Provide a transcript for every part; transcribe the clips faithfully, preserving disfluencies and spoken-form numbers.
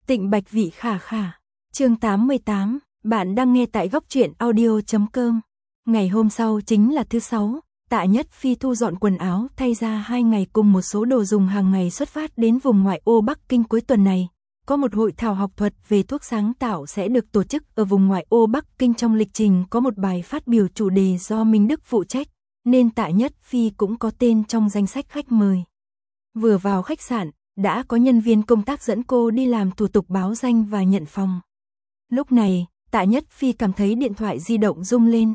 Tịnh Bạch Vị Khả Khả. Chương tám mươi tám, bạn đang nghe tại góc truyện audio chấm com. Ngày hôm sau chính là thứ sáu, Tạ Nhất Phi thu dọn quần áo, thay ra hai ngày cùng một số đồ dùng hàng ngày xuất phát đến vùng ngoại ô Bắc Kinh. Cuối tuần này, có một hội thảo học thuật về thuốc sáng tạo sẽ được tổ chức ở vùng ngoại ô Bắc Kinh. Trong lịch trình có một bài phát biểu chủ đề do Minh Đức phụ trách, nên Tạ Nhất Phi cũng có tên trong danh sách khách mời. Vừa vào khách sạn, đã có nhân viên công tác dẫn cô đi làm thủ tục báo danh và nhận phòng. Lúc này, Tạ Nhất Phi cảm thấy điện thoại di động rung lên.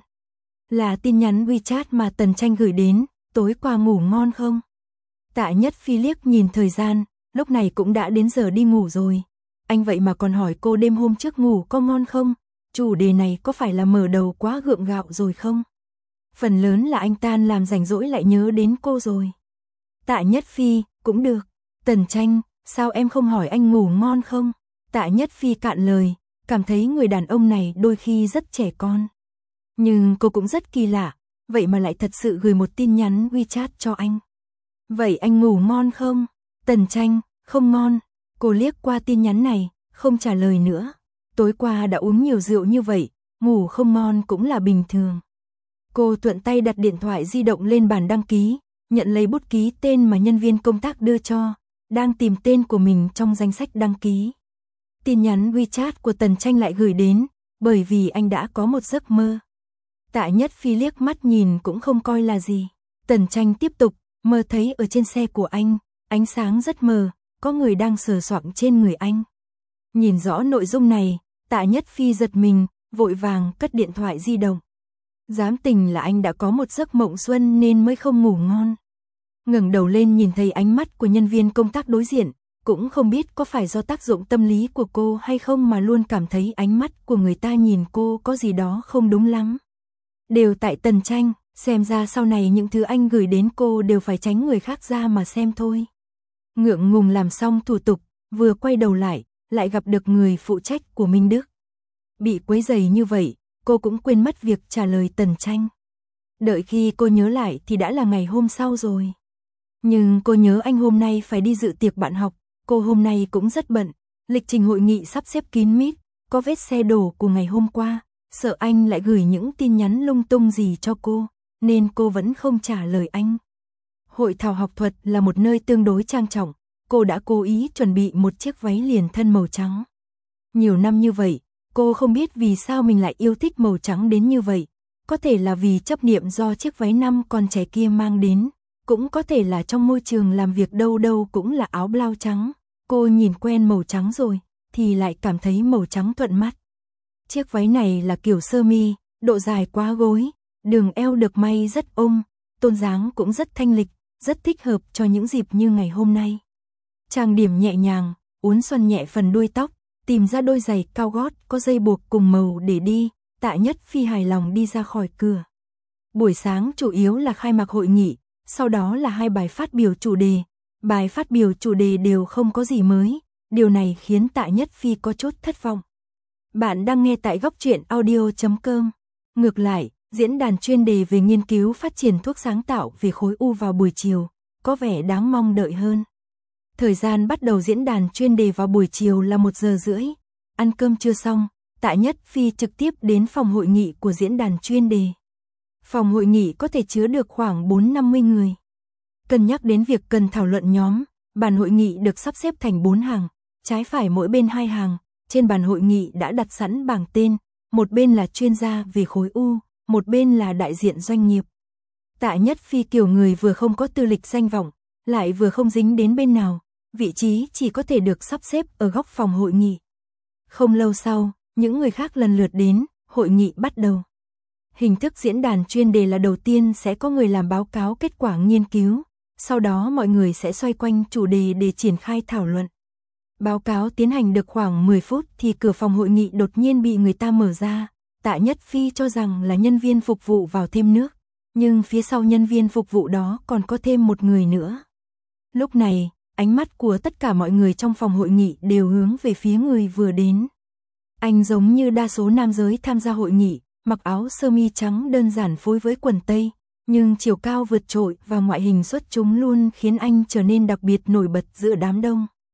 Là tin nhắn WeChat mà Tần Tranh gửi đến, tối qua ngủ ngon không? Tạ Nhất Phi liếc nhìn thời gian, lúc này cũng đã đến giờ đi ngủ rồi. Anh vậy mà còn hỏi cô đêm hôm trước ngủ có ngon không? Chủ đề này có phải là mở đầu quá gượng gạo rồi không? Phần lớn là anh tan làm rảnh rỗi lại nhớ đến cô rồi. Tạ Nhất Phi, cũng được. Tần Tranh, sao em không hỏi anh ngủ ngon không? Tạ Nhất Phi cạn lời, cảm thấy người đàn ông này đôi khi rất trẻ con. Nhưng cô cũng rất kỳ lạ, vậy mà lại thật sự gửi một tin nhắn WeChat cho anh. Vậy anh ngủ ngon không? Tần Tranh, không ngon. Cô liếc qua tin nhắn này, không trả lời nữa. Tối qua đã uống nhiều rượu như vậy, ngủ không ngon cũng là bình thường. Cô thuận tay đặt điện thoại di động lên bàn đăng ký, nhận lấy bút ký tên mà nhân viên công tác đưa cho, đang tìm tên của mình trong danh sách đăng ký. Tin nhắn WeChat của Tần Tranh lại gửi đến, bởi vì anh đã có một giấc mơ. Tạ Nhất Phi liếc mắt nhìn cũng không coi là gì. Tần Tranh tiếp tục, mơ thấy ở trên xe của anh, ánh sáng rất mờ, có người đang sờ soạng trên người anh. Nhìn rõ nội dung này, Tạ Nhất Phi giật mình, vội vàng cất điện thoại di động. Dám tình là anh đã có một giấc mộng xuân nên mới không ngủ ngon. Ngẩng đầu lên nhìn thấy ánh mắt của nhân viên công tác đối diện, cũng không biết có phải do tác dụng tâm lý của cô hay không mà luôn cảm thấy ánh mắt của người ta nhìn cô có gì đó không đúng lắm. Đều tại Tần Tranh, xem ra sau này những thứ anh gửi đến cô đều phải tránh người khác ra mà xem thôi. Ngượng ngùng làm xong thủ tục, vừa quay đầu lại, lại gặp được người phụ trách của Minh Đức. Bị quấy rầy như vậy, cô cũng quên mất việc trả lời Tần Tranh. Đợi khi cô nhớ lại thì đã là ngày hôm sau rồi. Nhưng cô nhớ anh hôm nay phải đi dự tiệc bạn học, cô hôm nay cũng rất bận, lịch trình hội nghị sắp xếp kín mít, có vết xe đổ của ngày hôm qua, sợ anh lại gửi những tin nhắn lung tung gì cho cô, nên cô vẫn không trả lời anh. Hội thảo học thuật là một nơi tương đối trang trọng, cô đã cố ý chuẩn bị một chiếc váy liền thân màu trắng. Nhiều năm như vậy, cô không biết vì sao mình lại yêu thích màu trắng đến như vậy, có thể là vì chấp niệm do chiếc váy năm con trẻ kia mang đến. Cũng có thể là trong môi trường làm việc đâu đâu cũng là áo blau trắng, cô nhìn quen màu trắng rồi, thì lại cảm thấy màu trắng thuận mắt. Chiếc váy này là kiểu sơ mi, độ dài quá gối, đường eo được may rất ôm, tôn dáng cũng rất thanh lịch, rất thích hợp cho những dịp như ngày hôm nay. Trang điểm nhẹ nhàng, uốn xoăn nhẹ phần đuôi tóc, tìm ra đôi giày cao gót có dây buộc cùng màu để đi, Tạ Nhất Phi hài lòng đi ra khỏi cửa. Buổi sáng chủ yếu là khai mạc hội nghị. Sau đó là hai bài phát biểu chủ đề, bài phát biểu chủ đề đều không có gì mới, điều này khiến Tạ Nhất Phi có chút thất vọng. Bạn đang nghe tại góc truyện audio chấm com. Ngược lại, diễn đàn chuyên đề về nghiên cứu phát triển thuốc sáng tạo về khối u vào buổi chiều, có vẻ đáng mong đợi hơn. Thời gian bắt đầu diễn đàn chuyên đề vào buổi chiều là một giờ rưỡi, ăn cơm chưa xong, Tạ Nhất Phi trực tiếp đến phòng hội nghị của diễn đàn chuyên đề. Phòng hội nghị có thể chứa được khoảng bốn đến năm mươi người. Cân nhắc đến việc cần thảo luận nhóm, bàn hội nghị được sắp xếp thành bốn hàng, trái phải mỗi bên hai hàng, trên bàn hội nghị đã đặt sẵn bảng tên, một bên là chuyên gia về khối u, một bên là đại diện doanh nghiệp. Tạ Nhất Phi kiểu người vừa không có tư lịch danh vọng, lại vừa không dính đến bên nào, vị trí chỉ có thể được sắp xếp ở góc phòng hội nghị. Không lâu sau, những người khác lần lượt đến, hội nghị bắt đầu. Hình thức diễn đàn chuyên đề là đầu tiên sẽ có người làm báo cáo kết quả nghiên cứu, sau đó mọi người sẽ xoay quanh chủ đề để triển khai thảo luận. Báo cáo tiến hành được khoảng mười phút thì cửa phòng hội nghị đột nhiên bị người ta mở ra, Tạ Nhất Phi cho rằng là nhân viên phục vụ vào thêm nước, nhưng phía sau nhân viên phục vụ đó còn có thêm một người nữa. Lúc này, ánh mắt của tất cả mọi người trong phòng hội nghị đều hướng về phía người vừa đến. Anh giống như đa số nam giới tham gia hội nghị, mặc áo sơ mi trắng đơn giản phối với quần tây, nhưng chiều cao vượt trội và ngoại hình xuất chúng luôn khiến anh trở nên đặc biệt nổi bật giữa đám đông.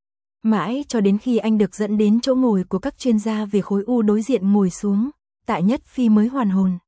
Mãi cho đến khi anh được dẫn đến chỗ ngồi của các chuyên gia về khối u đối diện ngồi xuống, Tạ Nhất Phi mới hoàn hồn.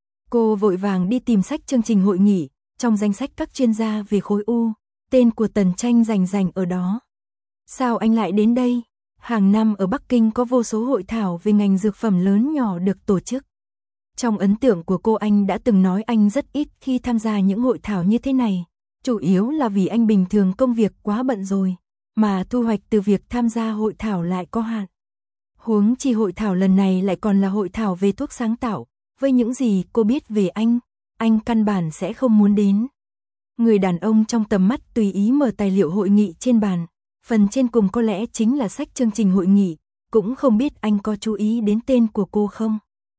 Cô vội vàng đi tìm sách chương trình hội nghị, trong danh sách các chuyên gia về khối u, tên của Tần Tranh rành rành ở đó. Sao anh lại đến đây? Hàng năm ở Bắc Kinh có vô số hội thảo về ngành dược phẩm lớn nhỏ được tổ chức. Trong ấn tượng của cô, anh đã từng nói anh rất ít khi tham gia những hội thảo như thế này, chủ yếu là vì anh bình thường công việc quá bận rồi, mà thu hoạch từ việc tham gia hội thảo lại có hạn. Huống chi hội thảo lần này lại còn là hội thảo về thuốc sáng tạo, với những gì cô biết về anh, anh căn bản sẽ không muốn đến. Người đàn ông trong tầm mắt tùy ý mở tài liệu hội nghị trên bàn, phần trên cùng có lẽ chính là sách chương trình hội nghị, cũng không biết anh có chú ý đến tên của cô không.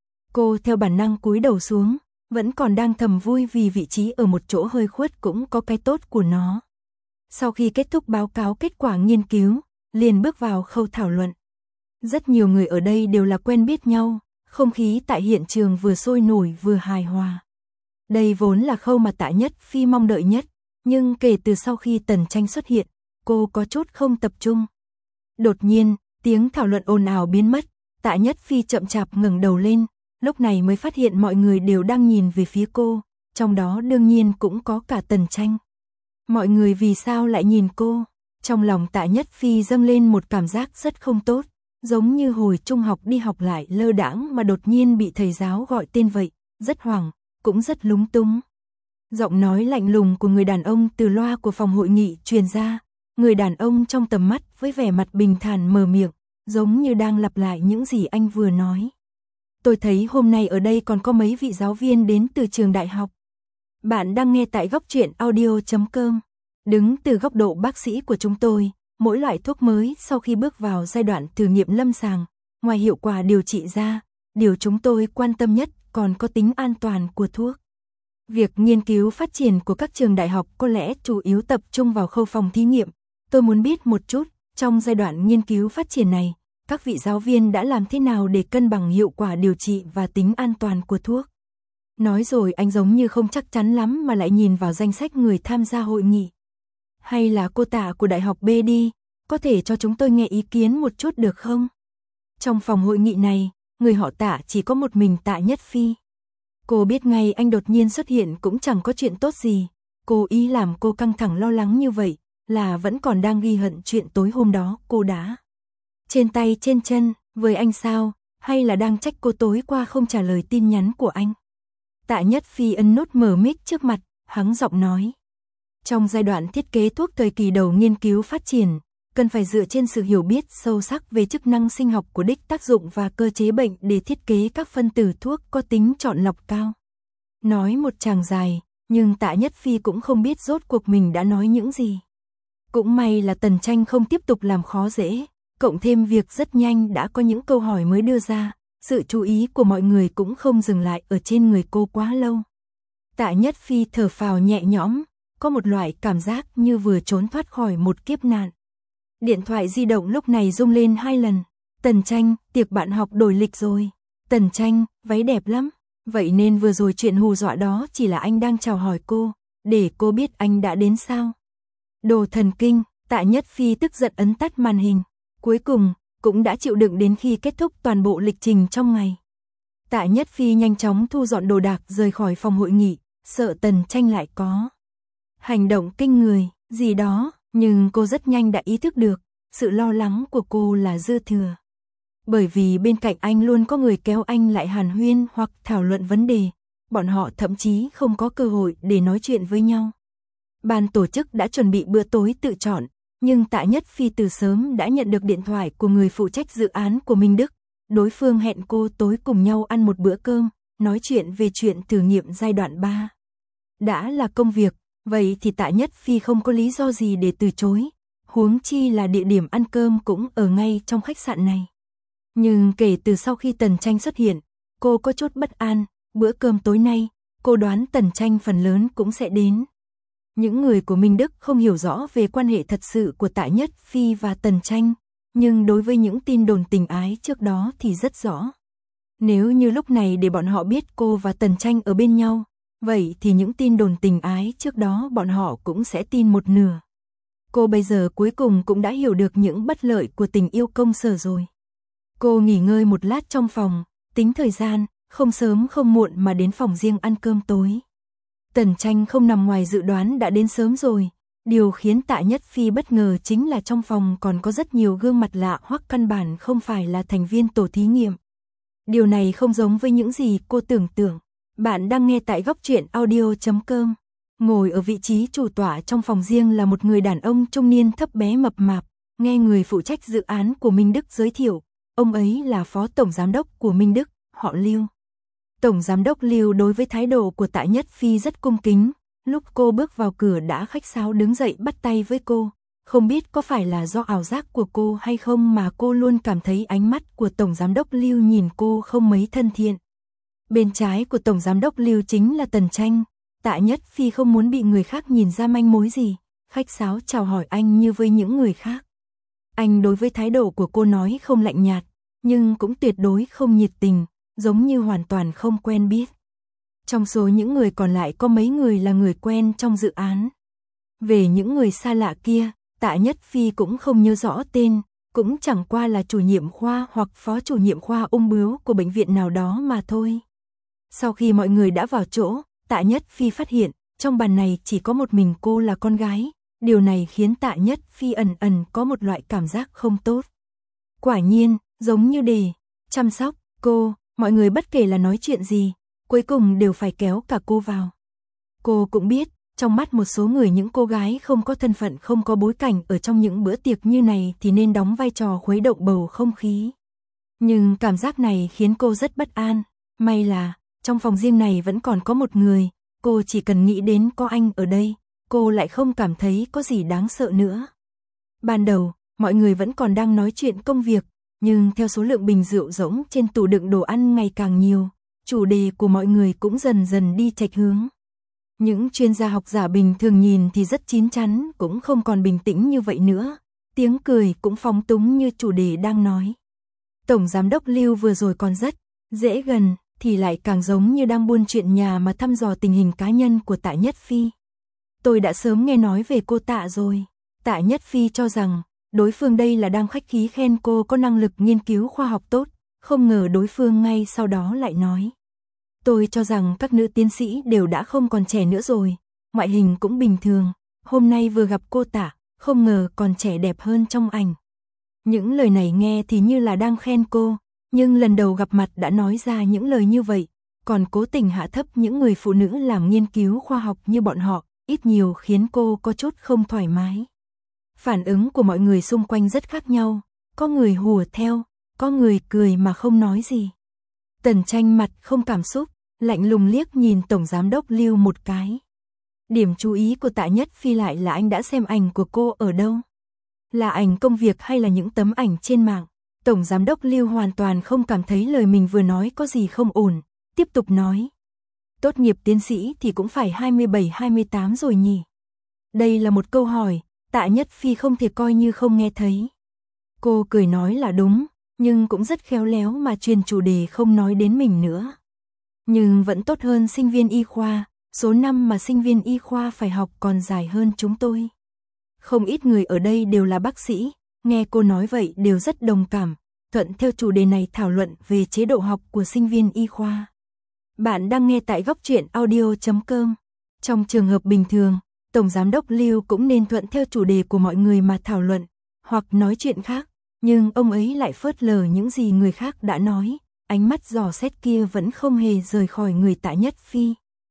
Cô theo bản năng cúi đầu xuống, vẫn còn đang thầm vui vì vị trí ở một chỗ hơi khuất cũng có cái tốt của nó. Sau khi kết thúc báo cáo kết quả nghiên cứu, liền bước vào khâu thảo luận. Rất nhiều người ở đây đều là quen biết nhau, không khí tại hiện trường vừa sôi nổi vừa hài hòa. Đây vốn là khâu mà Tạ Nhất Phi mong đợi nhất, nhưng kể từ sau khi Tần Tranh xuất hiện, cô có chút không tập trung. Đột nhiên, tiếng thảo luận ồn ào biến mất, Tạ Nhất Phi chậm chạp ngẩng đầu lên, lúc này mới phát hiện mọi người đều đang nhìn về phía cô, trong đó đương nhiên cũng có cả Tần Tranh. Mọi người vì sao lại nhìn cô? Trong lòng Tạ Nhất Phi dâng lên một cảm giác rất không tốt, giống như hồi trung học đi học lại lơ đãng mà đột nhiên bị thầy giáo gọi tên vậy, rất hoảng, cũng rất lúng túng. Giọng nói lạnh lùng của người đàn ông từ loa của phòng hội nghị truyền ra, người đàn ông trong tầm mắt với vẻ mặt bình thản mở miệng, giống như đang lặp lại những gì anh vừa nói. Tôi thấy hôm nay ở đây còn có mấy vị giáo viên đến từ trường đại học. Bạn đang nghe tại góc truyện audio chấm com. Đứng từ góc độ bác sĩ của chúng tôi, mỗi loại thuốc mới sau khi bước vào giai đoạn thử nghiệm lâm sàng, ngoài hiệu quả điều trị ra, điều chúng tôi quan tâm nhất còn có tính an toàn của thuốc. Việc nghiên cứu phát triển của các trường đại học có lẽ chủ yếu tập trung vào khâu phòng thí nghiệm. Tôi muốn biết một chút, trong giai đoạn nghiên cứu phát triển này, các vị giáo viên đã làm thế nào để cân bằng hiệu quả điều trị và tính an toàn của thuốc. Nói rồi anh giống như không chắc chắn lắm mà lại nhìn vào danh sách người tham gia hội nghị. Hay là cô Tạ của Đại học B đi, có thể cho chúng tôi nghe ý kiến một chút được không? Trong phòng hội nghị này, người họ Tạ chỉ có một mình Tạ Nhất Phi. Cô biết ngay anh đột nhiên xuất hiện cũng chẳng có chuyện tốt gì, cô ý làm cô căng thẳng lo lắng như vậy, là vẫn còn đang ghi hận chuyện tối hôm đó cô đã trên tay trên chân với anh sao, hay là đang trách cô tối qua không trả lời tin nhắn của anh. Tạ Nhất Phi ấn nút mở mic trước mặt, hắng giọng nói. Trong giai đoạn thiết kế thuốc thời kỳ đầu nghiên cứu phát triển, cần phải dựa trên sự hiểu biết sâu sắc về chức năng sinh học của đích tác dụng và cơ chế bệnh để thiết kế các phân tử thuốc có tính chọn lọc cao. Nói một tràng dài, nhưng Tạ Nhất Phi cũng không biết rốt cuộc mình đã nói những gì. Cũng may là Tần Tranh không tiếp tục làm khó dễ, cộng thêm việc rất nhanh đã có những câu hỏi mới đưa ra, sự chú ý của mọi người cũng không dừng lại ở trên người cô quá lâu. Tạ Nhất Phi thở phào nhẹ nhõm, có một loại cảm giác như vừa trốn thoát khỏi một kiếp nạn. Điện thoại di động lúc này rung lên hai lần. Tần Tranh, tiệc bạn học đổi lịch rồi. Tần Tranh, váy đẹp lắm. Vậy nên vừa rồi chuyện hù dọa đó chỉ là anh đang chào hỏi cô, để cô biết anh đã đến sao. Đồ thần kinh, Tạ Nhất Phi tức giận ấn tắt màn hình. Cuối cùng, cũng đã chịu đựng đến khi kết thúc toàn bộ lịch trình trong ngày. Tạ Nhất Phi nhanh chóng thu dọn đồ đạc rời khỏi phòng hội nghị, sợ Tần Tranh lại có hành động kinh người, gì đó, nhưng cô rất nhanh đã ý thức được, sự lo lắng của cô là dư thừa. Bởi vì bên cạnh anh luôn có người kéo anh lại hàn huyên hoặc thảo luận vấn đề, bọn họ thậm chí không có cơ hội để nói chuyện với nhau. Ban tổ chức đã chuẩn bị bữa tối tự chọn, nhưng Tạ Nhất Phi từ sớm đã nhận được điện thoại của người phụ trách dự án của Minh Đức. Đối phương hẹn cô tối cùng nhau ăn một bữa cơm, nói chuyện về chuyện thử nghiệm giai đoạn ba. Đã là công việc, vậy thì Tạ Nhất Phi không có lý do gì để từ chối, huống chi là địa điểm ăn cơm cũng ở ngay trong khách sạn này. Nhưng kể từ sau khi Tần Tranh xuất hiện, cô có chút bất an, bữa cơm tối nay, cô đoán Tần Tranh phần lớn cũng sẽ đến. Những người của Minh Đức không hiểu rõ về quan hệ thật sự của Tạ Nhất Phi và Tần Tranh, nhưng đối với những tin đồn tình ái trước đó thì rất rõ. Nếu như lúc này để bọn họ biết cô và Tần Tranh ở bên nhau, vậy thì những tin đồn tình ái trước đó bọn họ cũng sẽ tin một nửa. Cô bây giờ cuối cùng cũng đã hiểu được những bất lợi của tình yêu công sở rồi. Cô nghỉ ngơi một lát trong phòng, tính thời gian, không sớm không muộn mà đến phòng riêng ăn cơm tối. Tần Tranh không nằm ngoài dự đoán đã đến sớm rồi. Điều khiến Tạ Nhất Phi bất ngờ chính là trong phòng còn có rất nhiều gương mặt lạ hoặc căn bản không phải là thành viên tổ thí nghiệm. Điều này không giống với những gì cô tưởng tượng. Bạn đang nghe tại góc truyện audio chấm com. Ngồi ở vị trí chủ tọa trong phòng riêng là một người đàn ông trung niên thấp bé mập mạp. Nghe người phụ trách dự án của Minh Đức giới thiệu, ông ấy là phó tổng giám đốc của Minh Đức, họ Lưu. Tổng giám đốc Lưu đối với thái độ của Tạ Nhất Phi rất cung kính. Lúc cô bước vào cửa đã khách sáo đứng dậy bắt tay với cô. Không biết có phải là do ảo giác của cô hay không mà cô luôn cảm thấy ánh mắt của Tổng giám đốc Lưu nhìn cô không mấy thân thiện. Bên trái của Tổng giám đốc Lưu chính là Tần Tranh. Tạ Nhất Phi không muốn bị người khác nhìn ra manh mối gì, khách sáo chào hỏi anh như với những người khác. Anh đối với thái độ của cô nói không lạnh nhạt, nhưng cũng tuyệt đối không nhiệt tình, giống như hoàn toàn không quen biết. Trong số những người còn lại có mấy người là người quen trong dự án. Về những người xa lạ kia, Tạ Nhất Phi cũng không nhớ rõ tên, cũng chẳng qua là chủ nhiệm khoa hoặc phó chủ nhiệm khoa ung bướu của bệnh viện nào đó mà thôi. Sau khi mọi người đã vào chỗ, Tạ Nhất Phi phát hiện, trong bàn này chỉ có một mình cô là con gái. Điều này khiến Tạ Nhất Phi ẩn ẩn có một loại cảm giác không tốt. Quả nhiên, giống như để chăm sóc cô, mọi người bất kể là nói chuyện gì, cuối cùng đều phải kéo cả cô vào. Cô cũng biết, trong mắt một số người những cô gái không có thân phận không có bối cảnh ở trong những bữa tiệc như này thì nên đóng vai trò khuấy động bầu không khí. Nhưng cảm giác này khiến cô rất bất an. May là, trong phòng riêng này vẫn còn có một người, cô chỉ cần nghĩ đến có anh ở đây, cô lại không cảm thấy có gì đáng sợ nữa. Ban đầu, mọi người vẫn còn đang nói chuyện công việc, nhưng theo số lượng bình rượu rỗng trên tủ đựng đồ ăn ngày càng nhiều, chủ đề của mọi người cũng dần dần đi chệch hướng. Những chuyên gia học giả bình thường nhìn thì rất chín chắn, cũng không còn bình tĩnh như vậy nữa, tiếng cười cũng phóng túng như chủ đề đang nói. Tổng giám đốc Lưu vừa rồi còn rất dễ gần, thì lại càng giống như đang buôn chuyện nhà mà thăm dò tình hình cá nhân của Tạ Nhất Phi. Tôi đã sớm nghe nói về cô Tạ rồi. Tạ Nhất Phi cho rằng, đối phương đây là đang khách khí khen cô có năng lực nghiên cứu khoa học tốt, không ngờ đối phương ngay sau đó lại nói. Tôi cho rằng các nữ tiến sĩ đều đã không còn trẻ nữa rồi, ngoại hình cũng bình thường, hôm nay vừa gặp cô Tạ, không ngờ còn trẻ đẹp hơn trong ảnh. Những lời này nghe thì như là đang khen cô, nhưng lần đầu gặp mặt đã nói ra những lời như vậy, còn cố tình hạ thấp những người phụ nữ làm nghiên cứu khoa học như bọn họ, ít nhiều khiến cô có chút không thoải mái. Phản ứng của mọi người xung quanh rất khác nhau, có người hùa theo, có người cười mà không nói gì. Tần Tranh mặt không cảm xúc, lạnh lùng liếc nhìn Tổng giám đốc Lưu một cái. Điểm chú ý của Tạ Nhất Phi lại là anh đã xem ảnh của cô ở đâu? Là ảnh công việc hay là những tấm ảnh trên mạng? Tổng giám đốc Lưu hoàn toàn không cảm thấy lời mình vừa nói có gì không ổn, tiếp tục nói. Tốt nghiệp tiến sĩ thì cũng phải hai mươi bảy hai mươi tám rồi nhỉ? Đây là một câu hỏi, Tạ Nhất Phi không thể coi như không nghe thấy. Cô cười nói là đúng, nhưng cũng rất khéo léo mà truyền chủ đề không nói đến mình nữa. Nhưng vẫn tốt hơn sinh viên y khoa, số năm mà sinh viên y khoa phải học còn dài hơn chúng tôi. Không ít người ở đây đều là bác sĩ, nghe cô nói vậy đều rất đồng cảm, thuận theo chủ đề này thảo luận về chế độ học của sinh viên y khoa. Bạn đang nghe tại góc truyện audio chấm com. Trong trường hợp bình thường, Tổng giám đốc Lưu cũng nên thuận theo chủ đề của mọi người mà thảo luận, hoặc nói chuyện khác, nhưng ông ấy lại phớt lờ những gì người khác đã nói, ánh mắt dò xét kia vẫn không hề rời khỏi người Tạ Nhất Phi.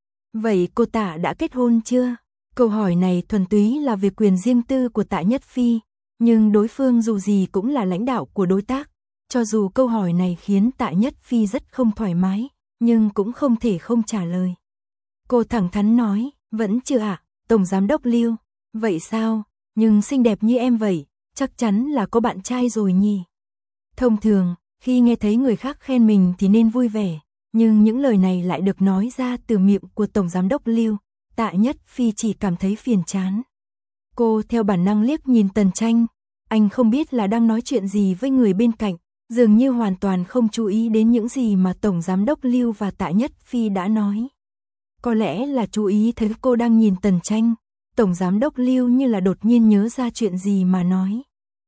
Vậy cô Tạ đã kết hôn chưa? Câu hỏi này thuần túy là về quyền riêng tư của Tạ Nhất Phi, nhưng đối phương dù gì cũng là lãnh đạo của đối tác, cho dù câu hỏi này khiến Tạ Nhất Phi rất không thoải mái, nhưng cũng không thể không trả lời. Cô thẳng thắn nói, vẫn chưa ạ, Tổng giám đốc Lưu, vậy sao, nhưng xinh đẹp như em vậy, chắc chắn là có bạn trai rồi nhỉ. Thông thường, khi nghe thấy người khác khen mình thì nên vui vẻ, nhưng những lời này lại được nói ra từ miệng của Tổng giám đốc Lưu, Tạ Nhất Phi chỉ cảm thấy phiền chán. Cô theo bản năng liếc nhìn Tần Tranh, anh không biết là đang nói chuyện gì với người bên cạnh, dường như hoàn toàn không chú ý đến những gì mà Tổng giám đốc Lưu và Tạ Nhất Phi đã nói. Có lẽ là chú ý thấy cô đang nhìn Tần Tranh, Tổng giám đốc Lưu như là đột nhiên nhớ ra chuyện gì mà nói.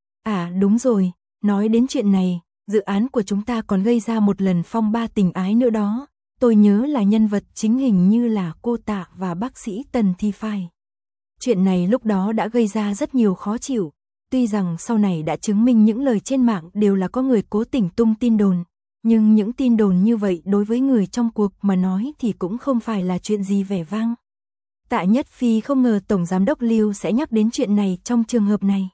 À đúng rồi, nói đến chuyện này, dự án của chúng ta còn gây ra một lần phong ba tình ái nữa đó. Tôi nhớ là nhân vật chính hình như là cô Tạ và bác sĩ Tần thì phải. Chuyện này lúc đó đã gây ra rất nhiều khó chịu. Tuy rằng sau này đã chứng minh những lời trên mạng đều là có người cố tình tung tin đồn, nhưng những tin đồn như vậy đối với người trong cuộc mà nói thì cũng không phải là chuyện gì vẻ vang. Tạ Nhất Phi không ngờ Tổng Giám đốc Lưu sẽ nhắc đến chuyện này trong trường hợp này.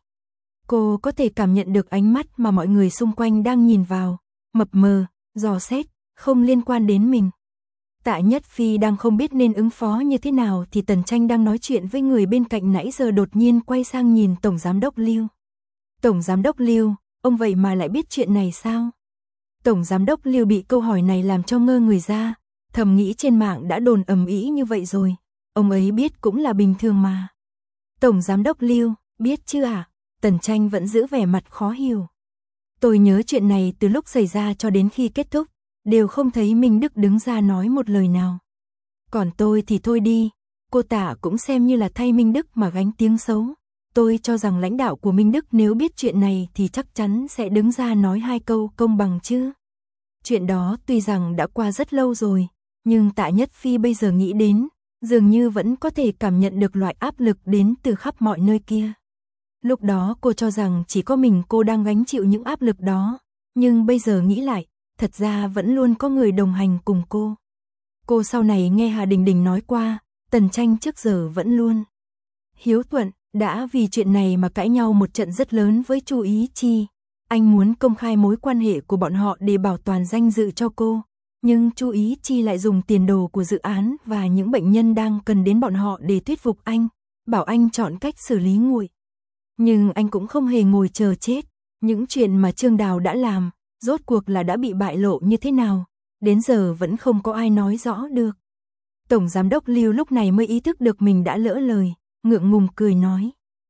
Cô có thể cảm nhận được ánh mắt mà mọi người xung quanh đang nhìn vào, mập mờ, dò xét, không liên quan đến mình. Tạ Nhất Phi đang không biết nên ứng phó như thế nào thì Tần Tranh đang nói chuyện với người bên cạnh nãy giờ đột nhiên quay sang nhìn Tổng Giám đốc Lưu. Tổng Giám đốc Lưu, ông vậy mà lại biết chuyện này sao? Tổng Giám đốc Lưu bị câu hỏi này làm cho ngơ người ra, thầm nghĩ trên mạng đã đồn ầm ĩ như vậy rồi, ông ấy biết cũng là bình thường mà. Tổng Giám đốc Lưu, biết chứ à? Tần Tranh vẫn giữ vẻ mặt khó hiểu. Tôi nhớ chuyện này từ lúc xảy ra cho đến khi kết thúc, đều không thấy Minh Đức đứng ra nói một lời nào. Còn tôi thì thôi đi, cô Tạ cũng xem như là thay Minh Đức mà gánh tiếng xấu. Tôi cho rằng lãnh đạo của Minh Đức nếu biết chuyện này thì chắc chắn sẽ đứng ra nói hai câu công bằng chứ. Chuyện đó tuy rằng đã qua rất lâu rồi, nhưng Tạ Nhất Phi bây giờ nghĩ đến, dường như vẫn có thể cảm nhận được loại áp lực đến từ khắp mọi nơi kia. Lúc đó cô cho rằng chỉ có mình cô đang gánh chịu những áp lực đó, nhưng bây giờ nghĩ lại, thật ra vẫn luôn có người đồng hành cùng cô. Cô sau này nghe Hà Đình Đình nói qua, Tần Tranh trước giờ vẫn luôn hiếu thuận, đã vì chuyện này mà cãi nhau một trận rất lớn với Chu Ý Chi. Anh muốn công khai mối quan hệ của bọn họ để bảo toàn danh dự cho cô, nhưng Chu Ý Chi lại dùng tiền đồ của dự án và những bệnh nhân đang cần đến bọn họ để thuyết phục anh, bảo anh chọn cách xử lý nguội. Nhưng anh cũng không hề ngồi chờ chết, những chuyện mà Trương Đào đã làm, rốt cuộc là đã bị bại lộ như thế nào, đến giờ vẫn không có ai nói rõ được. Tổng Giám đốc Lưu lúc này mới ý thức được mình đã lỡ lời, ngượng ngùng cười nói.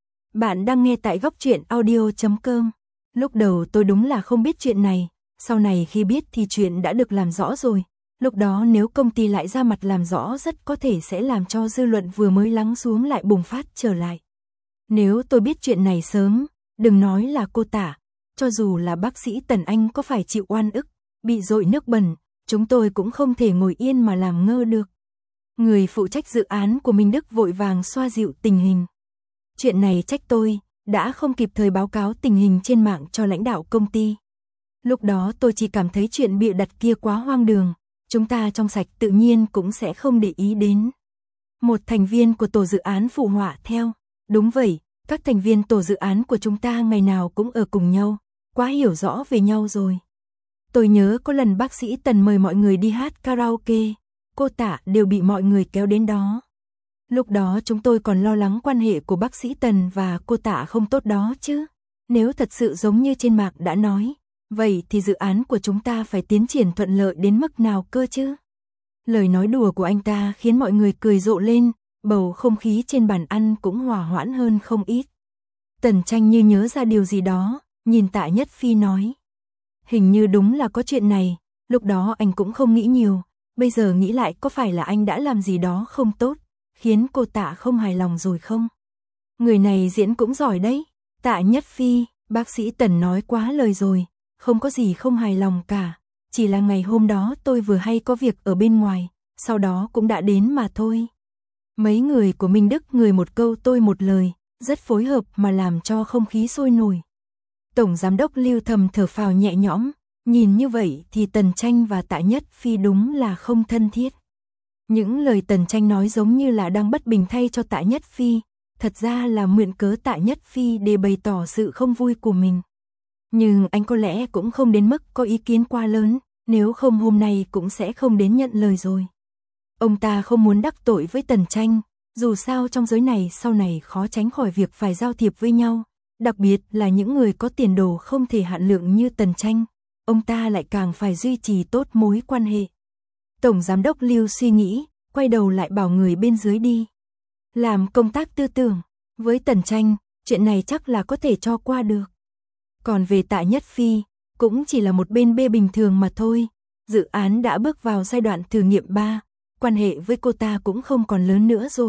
Bạn đang nghe tại góc truyện audio chấm com. Lúc đầu tôi đúng là không biết chuyện này, sau này khi biết thì chuyện đã được làm rõ rồi. Lúc đó nếu công ty lại ra mặt làm rõ rất có thể sẽ làm cho dư luận vừa mới lắng xuống lại bùng phát trở lại. Nếu tôi biết chuyện này sớm, đừng nói là cô Tạ, cho dù là bác sĩ Tần Anh có phải chịu oan ức, bị dội nước bẩn, chúng tôi cũng không thể ngồi yên mà làm ngơ được. Người phụ trách dự án của Minh Đức vội vàng xoa dịu tình hình. Chuyện này trách tôi, đã không kịp thời báo cáo tình hình trên mạng cho lãnh đạo công ty. Lúc đó tôi chỉ cảm thấy chuyện bịa đặt kia quá hoang đường, chúng ta trong sạch tự nhiên cũng sẽ không để ý đến. Một thành viên của tổ dự án phụ họa theo. Đúng vậy, các thành viên tổ dự án của chúng ta ngày nào cũng ở cùng nhau, quá hiểu rõ về nhau rồi. Tôi nhớ có lần bác sĩ Tần mời mọi người đi hát karaoke, cô Tạ đều bị mọi người kéo đến đó. Lúc đó chúng tôi còn lo lắng quan hệ của bác sĩ Tần và cô Tạ không tốt đó chứ. Nếu thật sự giống như trên mạng đã nói, vậy thì dự án của chúng ta phải tiến triển thuận lợi đến mức nào cơ chứ? Lời nói đùa của anh ta khiến mọi người cười rộ lên, bầu không khí trên bàn ăn cũng hòa hoãn hơn không ít. Tần Tranh như nhớ ra điều gì đó, nhìn Tạ Nhất Phi nói. Hình như đúng là có chuyện này, lúc đó anh cũng không nghĩ nhiều, bây giờ nghĩ lại có phải là anh đã làm gì đó không tốt, khiến cô Tạ không hài lòng rồi không? Người này diễn cũng giỏi đấy. Tạ Nhất Phi, bác sĩ Tần nói quá lời rồi, không có gì không hài lòng cả, chỉ là ngày hôm đó tôi vừa hay có việc ở bên ngoài, sau đó cũng đã đến mà thôi. Mấy người của Minh Đức người một câu tôi một lời, rất phối hợp mà làm cho không khí sôi nổi. Tổng Giám đốc Lưu thầm thở phào nhẹ nhõm, nhìn như vậy thì Tần Tranh và Tạ Nhất Phi đúng là không thân thiết. Những lời Tần Tranh nói giống như là đang bất bình thay cho Tạ Nhất Phi, thật ra là mượn cớ Tạ Nhất Phi để bày tỏ sự không vui của mình. Nhưng anh có lẽ cũng không đến mức có ý kiến quá lớn, nếu không hôm nay cũng sẽ không đến nhận lời rồi. Ông ta không muốn đắc tội với Tần Tranh, dù sao trong giới này sau này khó tránh khỏi việc phải giao thiệp với nhau, đặc biệt là những người có tiền đồ không thể hạn lượng như Tần Tranh, ông ta lại càng phải duy trì tốt mối quan hệ. Tổng Giám đốc Lưu suy nghĩ, quay đầu lại bảo người bên dưới đi làm công tác tư tưởng. Với Tần Tranh, chuyện này chắc là có thể cho qua được. Còn về Tạ Nhất Phi, cũng chỉ là một bên bê bình thường mà thôi. Dự án đã bước vào giai đoạn thử nghiệm ba, quan hệ với cô ta cũng không còn lớn nữa rồi.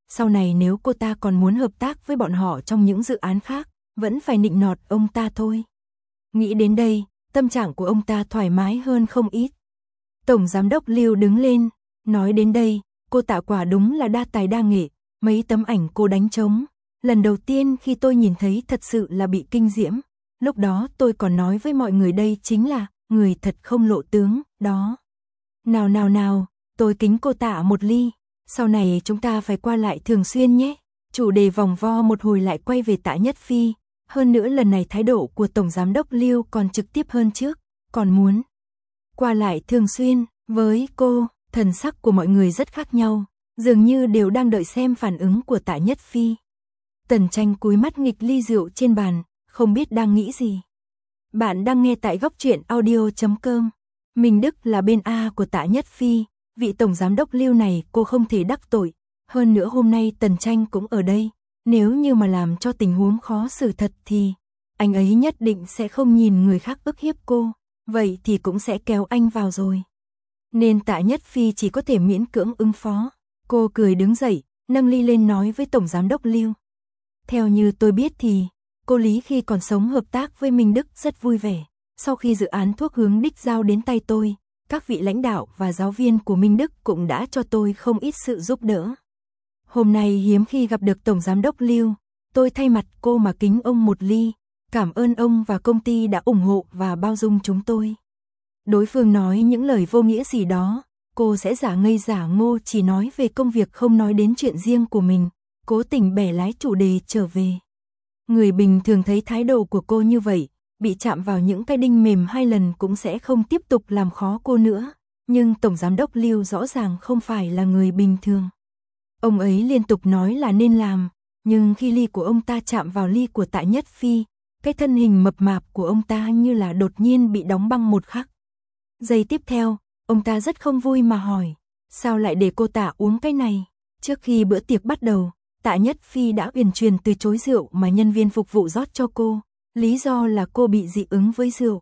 sau này nếu cô ta còn muốn hợp tác với bọn họ trong những dự án khác, vẫn phải nịnh nọt ông ta thôi. Nghĩ đến đây, tâm trạng của ông ta thoải mái hơn không ít. Tổng giám đốc Lưu đứng lên, nói đến đây, cô Tạ quả đúng là đa tài đa nghệ, mấy tấm ảnh cô đánh trống. Lần đầu tiên khi tôi nhìn thấy thật sự là bị kinh diễm, lúc đó tôi còn nói với mọi người đây chính là người thật không lộ tướng, đó. Nào nào nào, tôi kính cô Tạ một ly, sau này chúng ta phải qua lại thường xuyên nhé. Chủ đề vòng vo một hồi lại quay về Tạ Nhất Phi, hơn nữa lần này thái độ của Tổng Giám đốc Lưu còn trực tiếp hơn trước, còn muốn qua lại thường xuyên với cô, thần sắc của mọi người rất khác nhau, dường như đều đang đợi xem phản ứng của Tạ Nhất Phi. Tần Tranh cúi mắt nghịch ly rượu trên bàn, không biết đang nghĩ gì. Bạn đang nghe tại góc truyện audio chấm com. Minh Đức là bên A của Tạ Nhất Phi, vị tổng giám đốc Lưu này cô không thể đắc tội. Hơn nữa hôm nay Tần Tranh cũng ở đây, nếu như mà làm cho tình huống khó xử thật thì anh ấy nhất định sẽ không nhìn người khác ức hiếp cô, vậy thì cũng sẽ kéo anh vào rồi. Nên Tạ Nhất Phi chỉ có thể miễn cưỡng ứng phó. Cô cười đứng dậy, nâng ly lên nói với tổng giám đốc Lưu. Theo như tôi biết thì, cô Lý khi còn sống hợp tác với Minh Đức rất vui vẻ. Sau khi dự án thuốc hướng đích giao đến tay tôi, các vị lãnh đạo và giáo viên của Minh Đức cũng đã cho tôi không ít sự giúp đỡ. Hôm nay hiếm khi gặp được Tổng Giám đốc Lưu, tôi thay mặt cô mà kính ông một ly, cảm ơn ông và công ty đã ủng hộ và bao dung chúng tôi. Đối phương nói những lời vô nghĩa gì đó, cô sẽ giả ngây giả ngô chỉ nói về công việc không nói đến chuyện riêng của mình, cố tình bẻ lái chủ đề trở về. Người bình thường thấy thái độ của cô như vậy, bị chạm vào những cái đinh mềm hai lần cũng sẽ không tiếp tục làm khó cô nữa. Nhưng Tổng Giám đốc Lưu rõ ràng không phải là người bình thường. Ông ấy liên tục nói là nên làm, nhưng khi ly của ông ta chạm vào ly của Tạ Nhất Phi, cái thân hình mập mạp của ông ta như là đột nhiên bị đóng băng một khắc. Giây tiếp theo, ông ta rất không vui mà hỏi, sao lại để cô Tạ uống cái này? Trước khi bữa tiệc bắt đầu, Tạ Nhất Phi đã uyển chuyển từ chối rượu mà nhân viên phục vụ rót cho cô, lý do là cô bị dị ứng với rượu.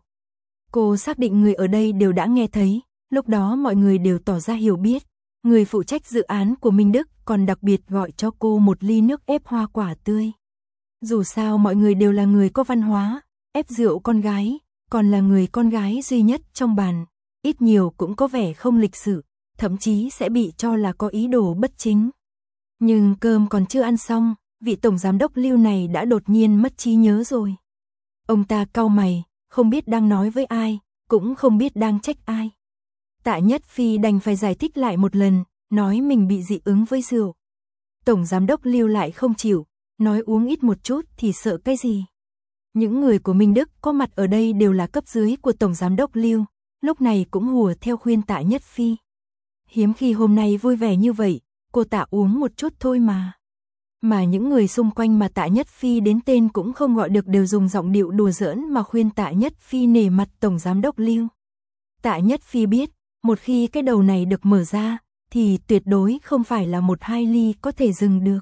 Cô xác định người ở đây đều đã nghe thấy, lúc đó mọi người đều tỏ ra hiểu biết. Người phụ trách dự án của Minh Đức còn đặc biệt gọi cho cô một ly nước ép hoa quả tươi. Dù sao mọi người đều là người có văn hóa, ép rượu con gái, còn là người con gái duy nhất trong bàn, ít nhiều cũng có vẻ không lịch sự, thậm chí sẽ bị cho là có ý đồ bất chính. Nhưng cơm còn chưa ăn xong, vị tổng giám đốc Lưu này đã đột nhiên mất trí nhớ rồi. Ông ta cau mày, không biết đang nói với ai, cũng không biết đang trách ai. Tạ Nhất Phi đành phải giải thích lại một lần, nói mình bị dị ứng với rượu. Tổng giám đốc Lưu lại không chịu, nói uống ít một chút thì sợ cái gì. Những người của Minh Đức có mặt ở đây đều là cấp dưới của tổng giám đốc Lưu, lúc này cũng hùa theo khuyên Tạ Nhất Phi. Hiếm khi hôm nay vui vẻ như vậy, cô Tạ uống một chút thôi mà. Mà những người xung quanh mà Tạ Nhất Phi đến tên cũng không gọi được đều dùng giọng điệu đùa giỡn mà khuyên Tạ Nhất Phi nể mặt tổng giám đốc Lưu. Tạ Nhất Phi biết, một khi cái đầu này được mở ra, thì tuyệt đối không phải là một hai ly có thể dừng được.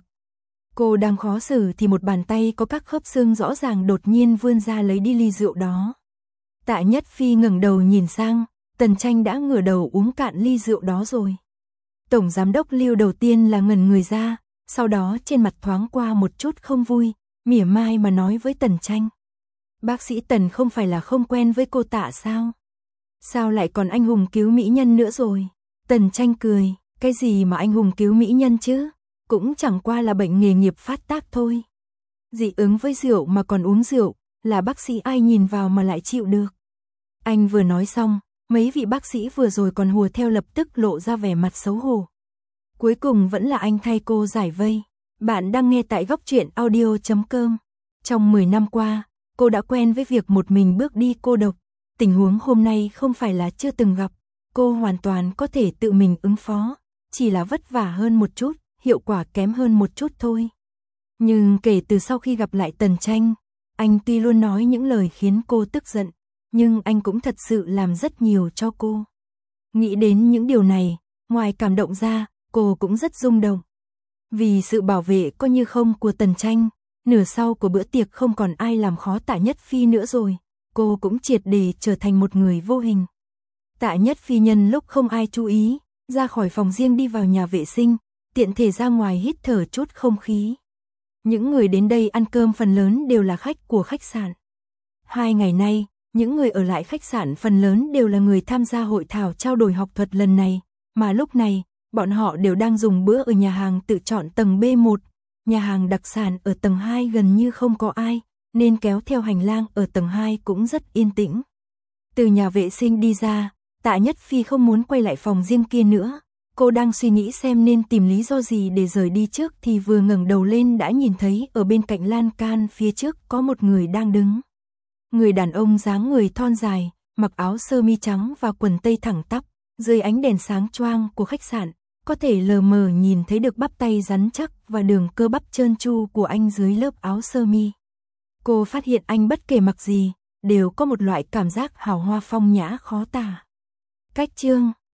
Cô đang khó xử thì một bàn tay có các khớp xương rõ ràng đột nhiên vươn ra lấy đi ly rượu đó. Tạ Nhất Phi ngẩng đầu nhìn sang, Tần Tranh đã ngửa đầu uống cạn ly rượu đó rồi. Tổng giám đốc Lưu đầu tiên là ngẩn người ra, sau đó trên mặt thoáng qua một chút không vui, mỉa mai mà nói với Tần Tranh. Bác sĩ Tần không phải là không quen với cô Tạ sao? Sao lại còn anh hùng cứu mỹ nhân nữa rồi? Tần Tranh cười, cái gì mà anh hùng cứu mỹ nhân chứ? Cũng chẳng qua là bệnh nghề nghiệp phát tác thôi. Dị ứng với rượu mà còn uống rượu, là bác sĩ ai nhìn vào mà lại chịu được. Anh vừa nói xong, mấy vị bác sĩ vừa rồi còn hùa theo lập tức lộ ra vẻ mặt xấu hổ. Cuối cùng vẫn là anh thay cô giải vây. Bạn đang nghe tại góc truyện audio chấm com. Trong mười năm qua, cô đã quen với việc một mình bước đi cô độc. Tình huống hôm nay không phải là chưa từng gặp, cô hoàn toàn có thể tự mình ứng phó, chỉ là vất vả hơn một chút, hiệu quả kém hơn một chút thôi. Nhưng kể từ sau khi gặp lại Tần Tranh, anh tuy luôn nói những lời khiến cô tức giận, nhưng anh cũng thật sự làm rất nhiều cho cô. Nghĩ đến những điều này, ngoài cảm động ra, cô cũng rất rung động. Vì sự bảo vệ coi như không của Tần Tranh, nửa sau của bữa tiệc không còn ai làm khó Tạ Nhất Phi nữa rồi. Cô cũng triệt để trở thành một người vô hình. Tạ Nhất Phi nhân lúc không ai chú ý, ra khỏi phòng riêng đi vào nhà vệ sinh, tiện thể ra ngoài hít thở chút không khí. Những người đến đây ăn cơm phần lớn đều là khách của khách sạn. Hai ngày nay, những người ở lại khách sạn phần lớn đều là người tham gia hội thảo trao đổi học thuật lần này, mà lúc này, bọn họ đều đang dùng bữa ở nhà hàng tự chọn tầng B một, nhà hàng đặc sản ở tầng hai gần như không có ai, nên kéo theo hành lang ở tầng hai cũng rất yên tĩnh. Từ nhà vệ sinh đi ra, Tạ Nhất Phi không muốn quay lại phòng riêng kia nữa, cô đang suy nghĩ xem nên tìm lý do gì để rời đi trước thì vừa ngẩng đầu lên đã nhìn thấy ở bên cạnh lan can phía trước có một người đang đứng. Người đàn ông dáng người thon dài, mặc áo sơ mi trắng và quần tây thẳng tắp, dưới ánh đèn sáng choang của khách sạn, có thể lờ mờ nhìn thấy được bắp tay rắn chắc và đường cơ bắp trơn tru của anh dưới lớp áo sơ mi. Cô phát hiện anh bất kể mặc gì, đều có một loại cảm giác hào hoa phong nhã khó tả. Cách chương